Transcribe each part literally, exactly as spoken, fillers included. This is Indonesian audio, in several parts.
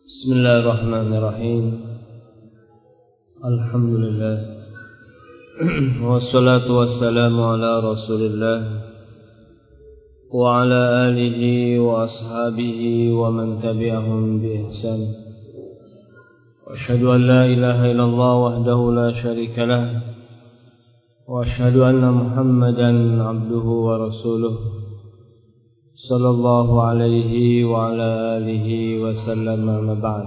Bismillahirrahmanirrahim. Alhamdulillah. Wassalatu wassalamu ala Rasulillah wa ala alihi wa ashabihi wa man tabi'ahum bi ihsan. Wa asyhadu an la ilaha illallah wahdahu la syarika lah. Wa asyhadu anna Muhammadan abduhu wa rasuluh. Sallallahu alaihi wa ala alihi wa sallam, amma ba'd.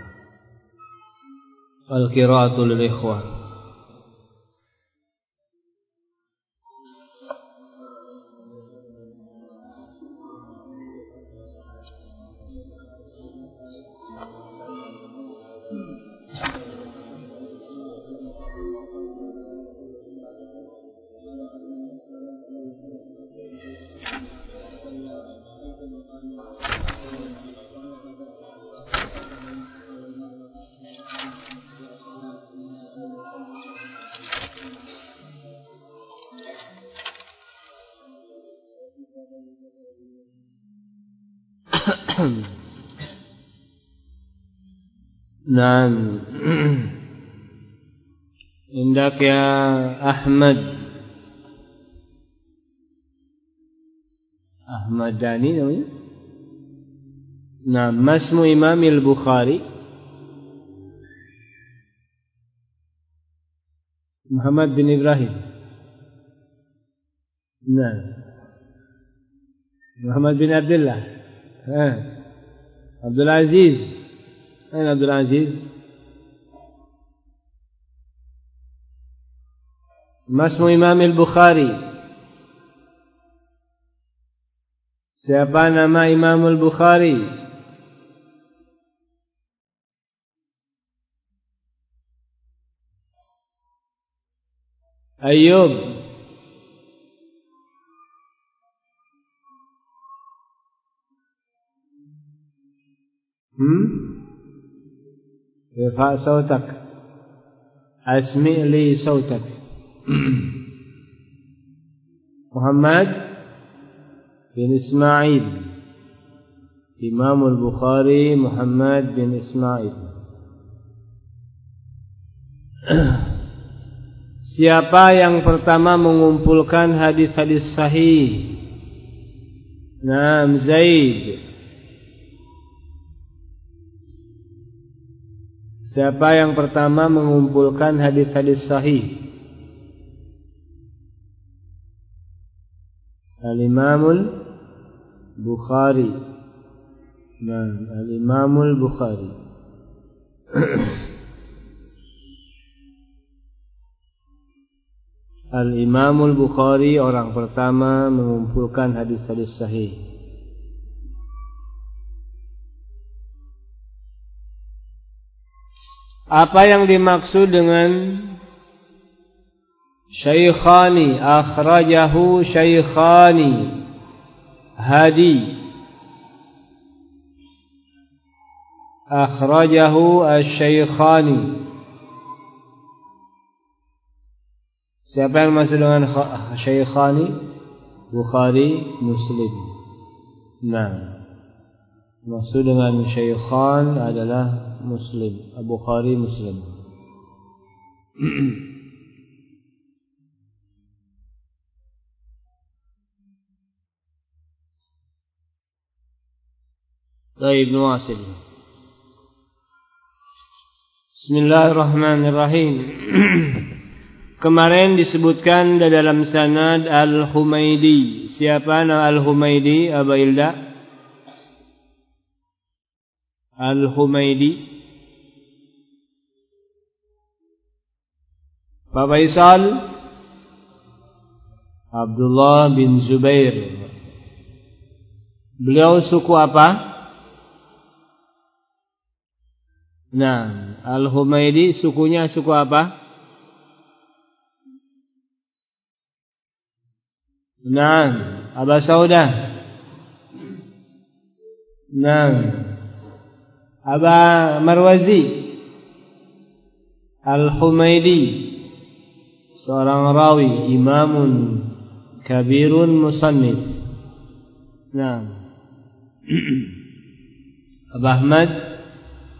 Al-qira'atu lil ikhwah. Naam. Indak ya Ahmad Ahmad Dani namanya. Naam, masmu Imam al-Bukhari Muhammad bin Ibrahim. Naam. Muhammad bin Abdullah. Ha. Abdul Aziz. أين عبد العزيز؟ ما اسم إمام البخاري؟ Siapa nama Imam al-Bukhari? Ayyub. Hmm? ارفع صوتك اسمع لي صوتك. محمد بن إسماعيل. Imam al-Bukhari Muhammad bin Ismail. Siapa yang pertama mengumpulkan hadis-hadis sahih? Naam, Zaid. Siapa yang pertama mengumpulkan hadis-hadis sahih? Al-Imamul Bukhari. Nah, Al-Imamul Bukhari. Al-Imamul Bukhari orang pertama mengumpulkan hadis-hadis sahih. Apa yang dimaksud dengan Syaikhani? Akhrajahu Syaikhani. Hadi. Akhrajahu Asy-Syaikhani. Siapa yang maksud dengan Syaikhani? Bukhari, Muslim. Nah, maksud dengan Syaikhan adalah Muslim, Bukhari, Muslim. Baik, nuwasil. Bismillahirrahmanirrahim. Kemarin disebutkan di dalam sanad Al-Humaidi. Siapa nama Al-Humaidi, Aba Ilda? Al-Humaidi. Pak Faisal? Abdullah bin Zubair. Beliau suku apa? Nah, Al-Humaidi sukunya suku apa? Nah, Aba Saudah. Nah, Aba Marwazi. Al-Humaidi seorang rawi, imamun kabirun musannif. Nah, Abu Ahmad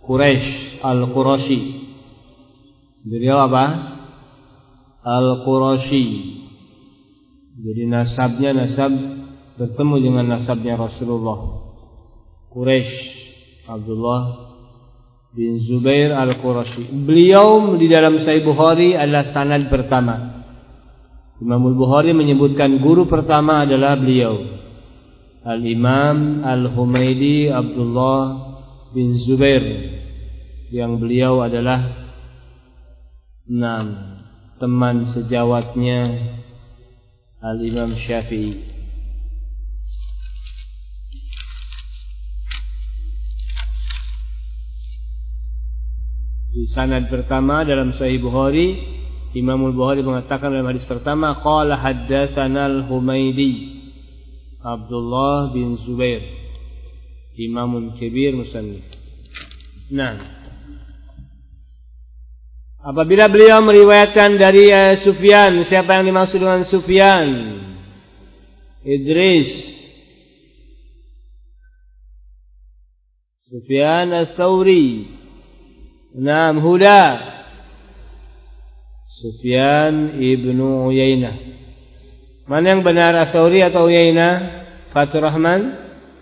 Quraisy Al-Qurashi. Beliau apa? Al-Qurashi. Jadi nasabnya nasab bertemu dengan nasabnya Rasulullah. Quraisy Abdullah bin Zubair Al-Qurashi. Beliau di dalam Sahih Bukhari adalah sanad pertama. Imam Al-Bukhari menyebutkan guru pertama adalah beliau, Al-Imam Al-Humaidi Abdullah bin Zubair, yang beliau adalah enam teman sejawatnya Al-Imam Syafi'i. Di sanad pertama dalam Sahih Bukhari, Imam Al-Bukhari mengatakan dalam hadis pertama, qala haddatsana Al-Humaidi Abdullah bin Zubair, Imamun Kabir Musannif. Nah, apabila beliau meriwayatkan dari uh, Sufyan, siapa yang dimaksud dengan Sufyan? Idris, Sufyan Ats-Tsauri. Naam, Huda, Sufyan ibnu Uyainah. Mana yang benar, Ats-Tsauri atau Uyainah? Fathur Rahman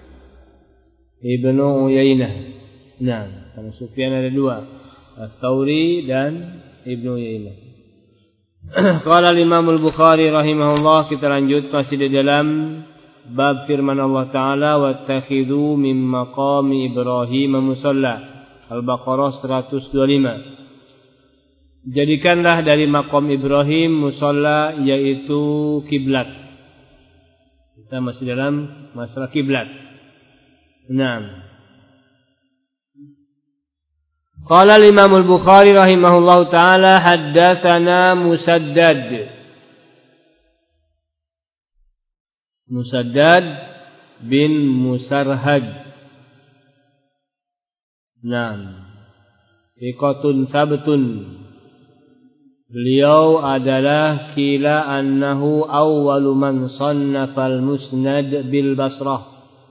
ibnu Uyainah. Nah, karena Sufyan ada dua, Ats-Tsauri dan ibnu Uyainah. Qala al-Imam Al-Bukhari rahimahullah. Kita lanjut masih di dalam bab firman Allah Ta'ala, wattakhidhu min maqami Ibrahim musalla. Al-Baqarah seratus dua puluh lima. Jadikanlah dari maqam Ibrahim musalla, yaitu kiblat. Kita masih dalam masalah kiblat. Naam. Qala al-Imam Al-Bukhari rahimahullahu taala, haddatsana Musaddad. Musaddad bin Musarhad. Naam. Thiqatun sabtun. Beliau adalah kila annahu awwalu man sannafal musnad bil Basrah.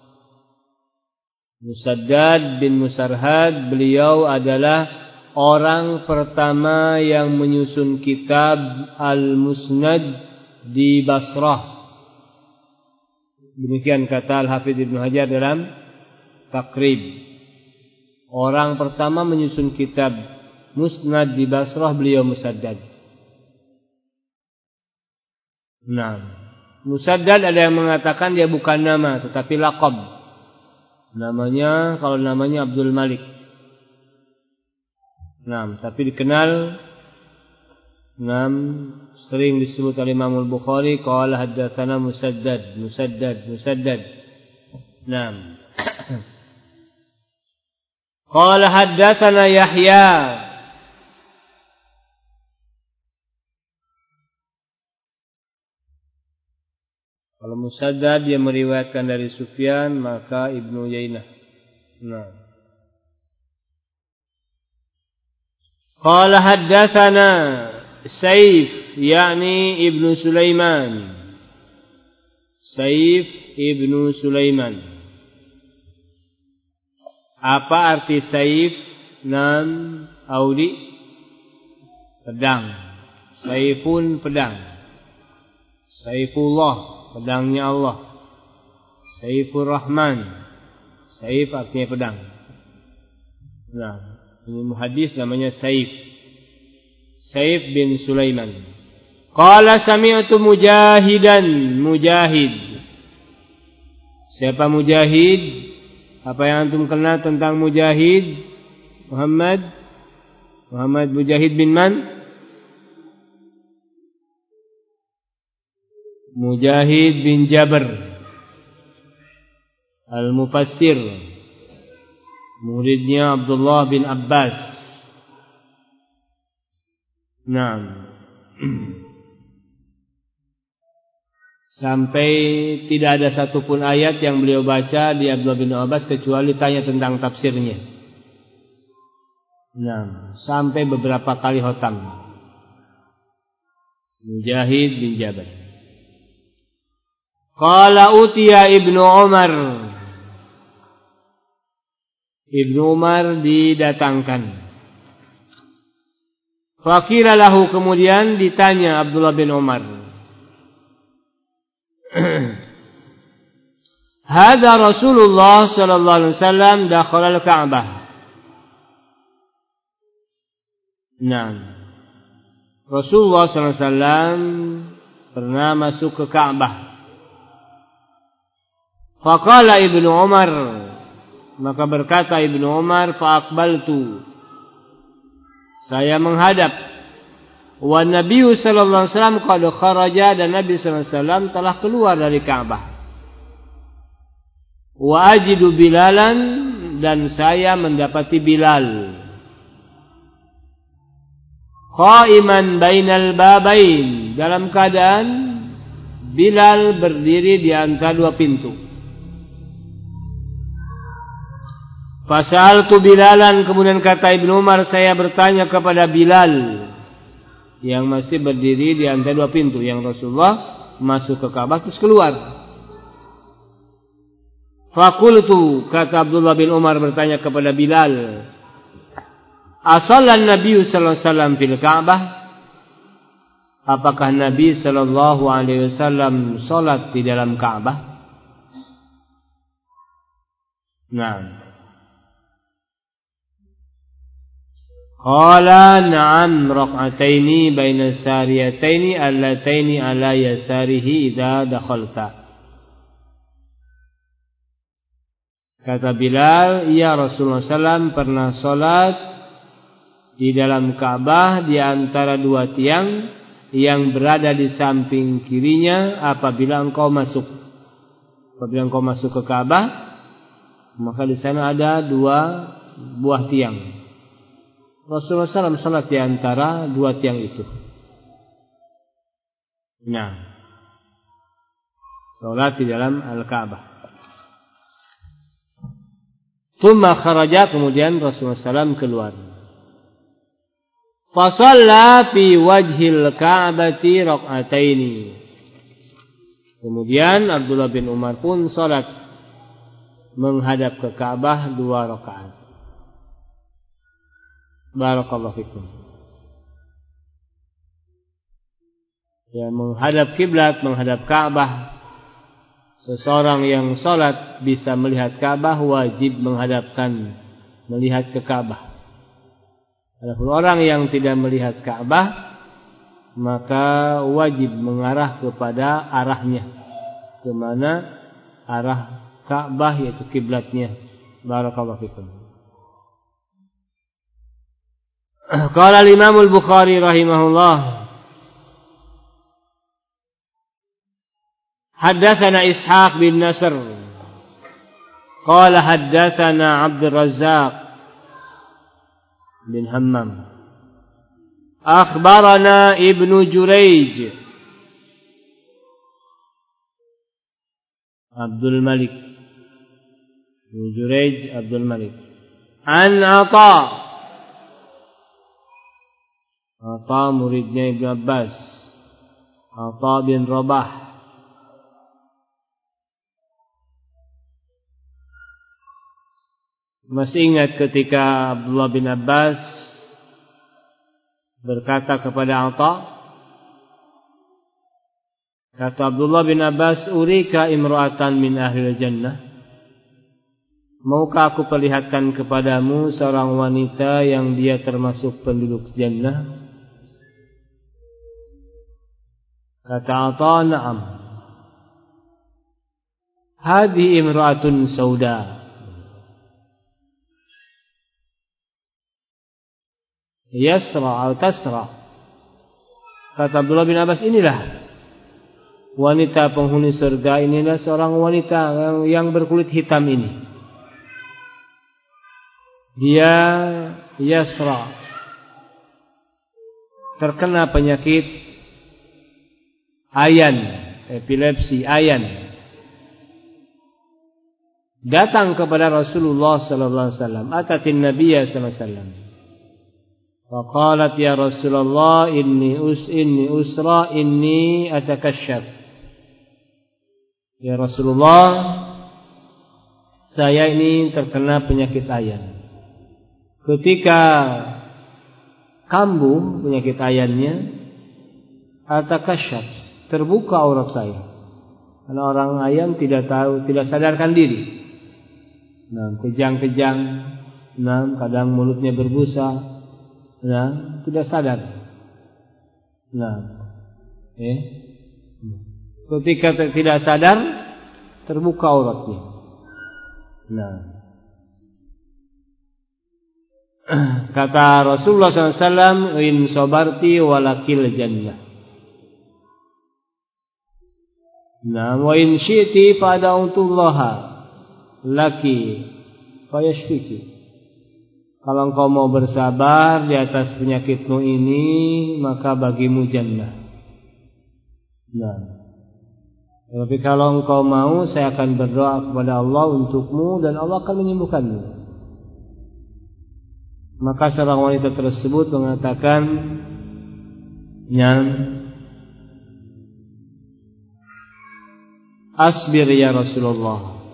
Musaddad bin Musarhad, beliau adalah orang pertama yang menyusun kitab Al-Musnad di Basrah. Demikian kata Al-Hafidz Ibnu Hajar dalam Taqrib. Orang pertama menyusun kitab Musnad di Basrah beliau Musaddad. Nah, Musaddad ada yang mengatakan dia bukan nama tetapi laqab. Namanya, kalau namanya Abdul Malik. Nah, tapi dikenal, nah, sering disebut oleh Imam Al-Bukhari, qala haddatsana Musaddad, Musaddad, Musaddad. Nah. Qala haddatsana Yahya. Kalau Musaddad dia meriwayatkan dari Sufyan, maka Ibnu Uyainah. Nah. Qala haddatsana Saif, yakni Ibnu Sulaiman. Saif Ibnu Sulaiman. Apa arti Saif? Nam Audi? Pedang. Saifun pedang. Saifullah, pedangnya Allah. Saifur Rahman. Saif artinya pedang. Nah, ini muhadis namanya Saif. Saif bin Sulaiman. Qala sami'tu Mujahidan. Mujahid. Siapa Mujahid? Apa yang antum kenal tentang Mujahid? Muhammad? Muhammad Mujahid bin man? Mujahid bin Jabr Al-Mufassir, muridnya Abdullah bin Abbas. Naam. Sampai tidak ada satupun ayat yang beliau baca di Abdullah bin Abbas kecuali tanya tentang tafsirnya. Nah, sampai beberapa kali khotam. Mujahid bin Jabal. Qala utiya Ibnu Umar. Ibnu Umar didatangkan. Faqila lahu, kemudian ditanya Abdullah bin Umar, Hada Rasulullah sallallahu alaihi wasallam dakhala al-Ka'bah. Naam. Rasulullah sallallahu alaihi wasallam pernah masuk ke Ka'bah. Faqala Ibnu Umar, maka berkata Ibnu Umar, fa aqbaltu, saya menghadap. Wa Nabi sallallahu alaihi wasallam qad kharaja, dan Nabi sallallahu alaihi wasallam telah keluar dari Ka'bah. Wa ajidu Bilalan, dan saya mendapati Bilal qa'iman bainal babain, dalam keadaan Bilal berdiri di antara dua pintu. Fasa'altu Bilalan, kemudian kata Ibnu Umar, saya bertanya kepada Bilal yang masih berdiri di antara dua pintu, yang Rasulullah masuk ke Ka'bah terus keluar. Faqultu, kata Abdullah bin Umar bertanya kepada Bilal, Asallan Nabi sallallahu alaihi wasallam fil Ka'bah? Apakah Nabi sallallahu alaihi wasallam salat di dalam Ka'bah? Nah. Qala na'am rak'ataini baina sariyataini allataini ala yasarihi idza dakhalta. Kata Bilal, iya Rasulullah sallallahu alaihi wasallam pernah salat di dalam Ka'bah di antara dua tiang yang berada di samping kirinya apabila engkau masuk. Apabila engkau masuk ke Ka'bah, maka di sana ada dua buah tiang. Rasulullah sallallahu alaihi wasallam salat di antara dua tiang itu. Nah, salat di dalam Al-Ka'bah. Tsumma kharaja, kemudian Rasulullah sallallahu alaihi wasallam keluar. Fa shalla fi wajhil Ka'bati rak'ataini. Kemudian Abdullah bin Umar pun salat menghadap ke Ka'bah dua rakaat. Barakallahu fikum. Ya, menghadap kiblat, menghadap Ka'bah. Seseorang yang salat bisa melihat Ka'bah wajib menghadapkan, melihat ke Ka'bah. Adapun orang yang tidak melihat Ka'bah, maka wajib mengarah kepada arahnya, ke mana arah Ka'bah, yaitu kiblatnya. Barakallahu fikum. Qala al-Imam al-Bukhari rahimahullah, Haddatsana Ishaq bin Nasr qala haddatsana Abdul Razzaq bin Hammam akhbarana Ibnu Jurayj Abdul Malik Ibnu Jurayj Abdul Malik an Atha Atha muridnya Ibnu Abbas, Atha bin Rabah. Masih ingat ketika Abdullah bin Abbas berkata kepada Atha, kata Abdullah bin Abbas, urika imra'atan min ahlil jannah, maukah aku perlihatkan kepadamu seorang wanita yang dia termasuk penduduk jannah? Kata Atha, na'am. Hadi imra'atun sauda, yasra atau tasra. Kata Abdullah bin Abbas, inilah wanita penghuni surga, inilah seorang wanita yang, yang berkulit hitam ini. Dia yasra, terkena penyakit ayan, epilepsi ayan. Datang kepada Rasulullah sallallahu alaihi wasallam, atatin Nabiyya sallallahu alaihi wasallam. Faqalat ya Rasulullah inni us inni usra inni atakashaf. Ya Rasulullah, saya ini terkena penyakit ayan. Ketika kambuh penyakit ayannya, atakasyaf, terbuka aurat saya. Karena orang ayan tidak tahu, tidak sadarkan diri. Nah, kejang-kejang, nah, kadang mulutnya berbusa, nah, tidak sadar. Nah, eh, ketika tidak sadar, terbuka auratnya. Nah, kata Rasulullah shallallahu alaihi wasallam, in sabarti walakil jannah. Nah, wa in syi'ti fada'utullaha laki fayashfiki. Kalau engkau mau bersabar di atas penyakitmu ini, maka bagimu jannah. Nah, tapi kalau engkau mau, saya akan berdoa kepada Allah untukmu dan Allah akan menyembuhkanmu. Maka seorang wanita tersebut mengatakan, "Nyam, asbir ya Rasulullah.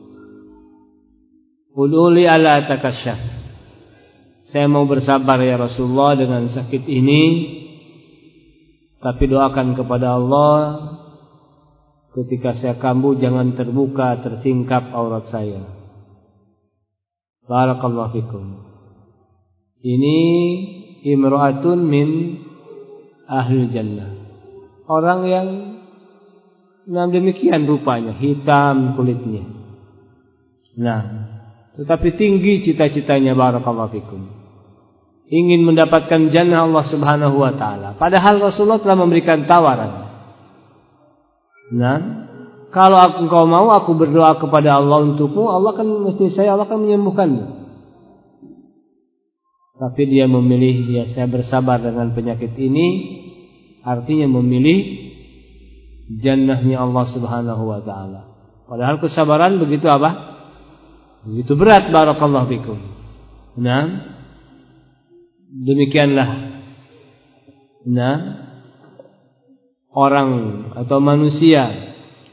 Uduli ala takasyaf. Saya mau bersabar ya Rasulullah dengan sakit ini, tapi doakan kepada Allah ketika saya kambuh jangan terbuka, tersingkap aurat saya." Barakallahu fikum. Ini imra'atun min ahli jannah. Orang yang nah demikian rupanya, hitam kulitnya. Nah, tetapi tinggi cita-citanya, barakallahu fikum. Ingin mendapatkan jannah Allah Subhanahu wa taala. Padahal Rasulullah telah memberikan tawaran. Nah, kalau aku engkau mau, aku berdoa kepada Allah untukmu, Allah akan mesti saya Allah akan menyembuhkanmu. Tapi dia memilih, ya saya bersabar dengan penyakit ini, artinya memilih jannahnya Allah Subhanahu wa taala. Padahal kesabaran begitu apa? Begitu berat, barakallahu fikum. Nah, demikianlah nah orang atau manusia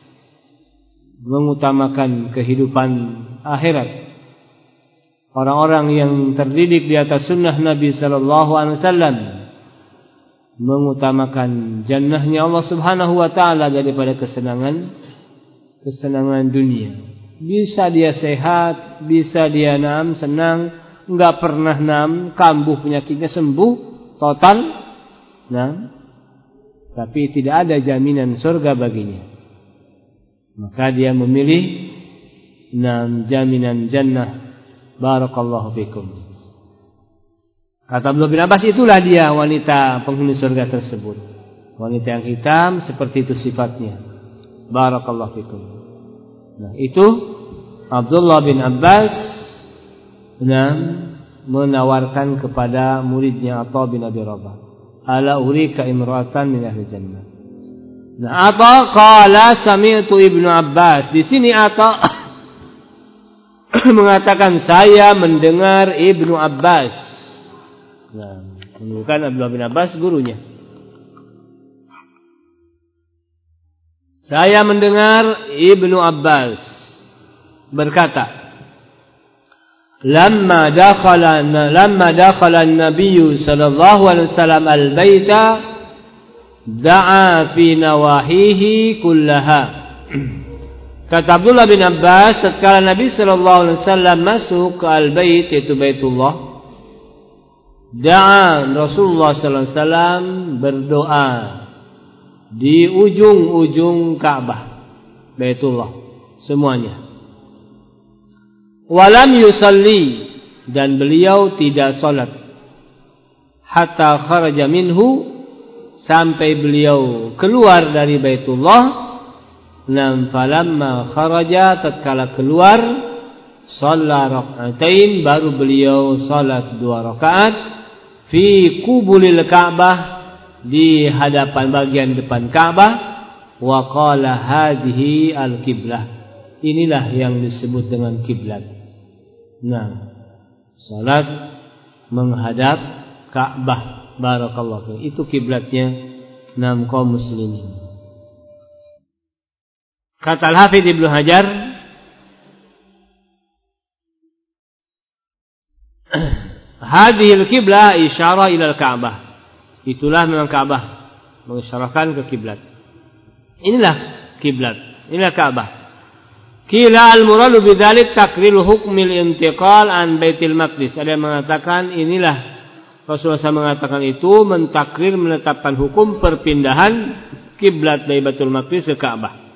mengutamakan kehidupan akhirat. Orang-orang yang terdidik di atas sunnah Nabi sallallahu alaihi wasallam mengutamakan jannahnya Allah Subhanahu wa taala daripada kesenangan kesenangan dunia. Bisa dia sehat, bisa dia nam senang, enggak pernah nam kambuh penyakitnya sembuh total. Nah, tapi tidak ada jaminan surga baginya. Maka dia memilih nam jaminan jannah. Barakallahu fikum. Kata Abdullah bin Abbas, itulah dia wanita penghuni surga tersebut. Wanita yang hitam seperti itu sifatnya. Barakallahu fikum. Nah, itu Abdullah bin Abbas nah, menawarkan kepada muridnya Atha bin Abi Rabah, ala urika imra'atan min ahli jannah. Nah, Atha qala sami'tu Ibnu Abbas. Di sini Atha mengatakan saya mendengar Ibnu Abbas. Nah, bukan Abdullah bin Abbas gurunya. Saya mendengar Ibnu Abbas berkata, "Lamma dakhala lamma dakhala an-nabiy sallallahu alaihi wasallam al-baita da'a fi nawahihi kullaha." Kata Abdullah bin Abbas, tatkala Nabi sallallahu alaihi wasallam masuk ke al-bait, yaitu Baitullah, da'a Rasulullah sallallahu alaihi wasallam berdoa di ujung-ujung Ka'bah, Baitullah semuanya. Walam yusalli, dan beliau tidak salat, hatta kharaja minhu, sampai beliau keluar dari Baitullah. Nam falamma kharaja, tatkala keluar, shalla rak'atain, baru beliau salat dua rakaat fi qubulil Ka'bah, di hadapan bagian depan Ka'bah. Wa qala hadhihi al-qiblah, inilah yang disebut dengan kiblat. Nah, salat menghadap Ka'bah, barakallahu fiik, itu kiblatnya enam kaum muslimin. Kata Al-Hafidz Ibnu Hajar, hadhil qiblah isyarah ila al-Ka'bah. Itulah memang Ka'bah, mengisyarahkan ke kiblat. Inilah kiblat, inilah Ka'bah. Qila al-muradu bidzalik takriru hukmil intiqal an Baitul Maqdis. Ada yang mengatakan inilah Rasulullah shallallahu alaihi wasallam mengatakan itu mentakrir, menetapkan hukum perpindahan kiblat dari Baitul Maqdis ke Ka'bah.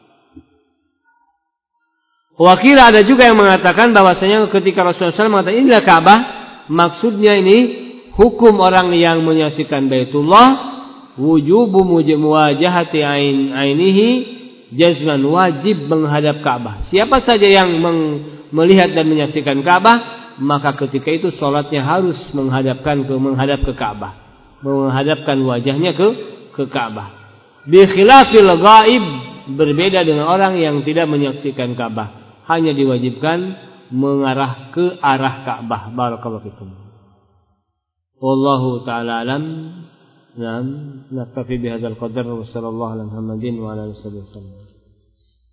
Wakil ada juga yang mengatakan bahwasanya ketika Rasulullah shallallahu alaihi wasallam mengatakan inilah Ka'bah, maksudnya ini hukum orang yang menyaksikan Baitullah wujubu muwajahati ain ainihi jazman, wajib menghadap Ka'bah. Siapa saja yang melihat dan menyaksikan Ka'bah, maka ketika itu salatnya harus menghadapkan ke menghadap ke Ka'bah, menghadapkan wajahnya ke ke Ka'bah. Bi khilafil ghaib, berbeda dengan orang yang tidak menyaksikan Ka'bah, hanya diwajibkan mengarah ke arah Ka'bah. Barakallahu fikum. Wallahu ta'ala alam. Naam, naktafi bihadzal qadar wa sallallahu ala Muhammadin wa ala alihi wasallam.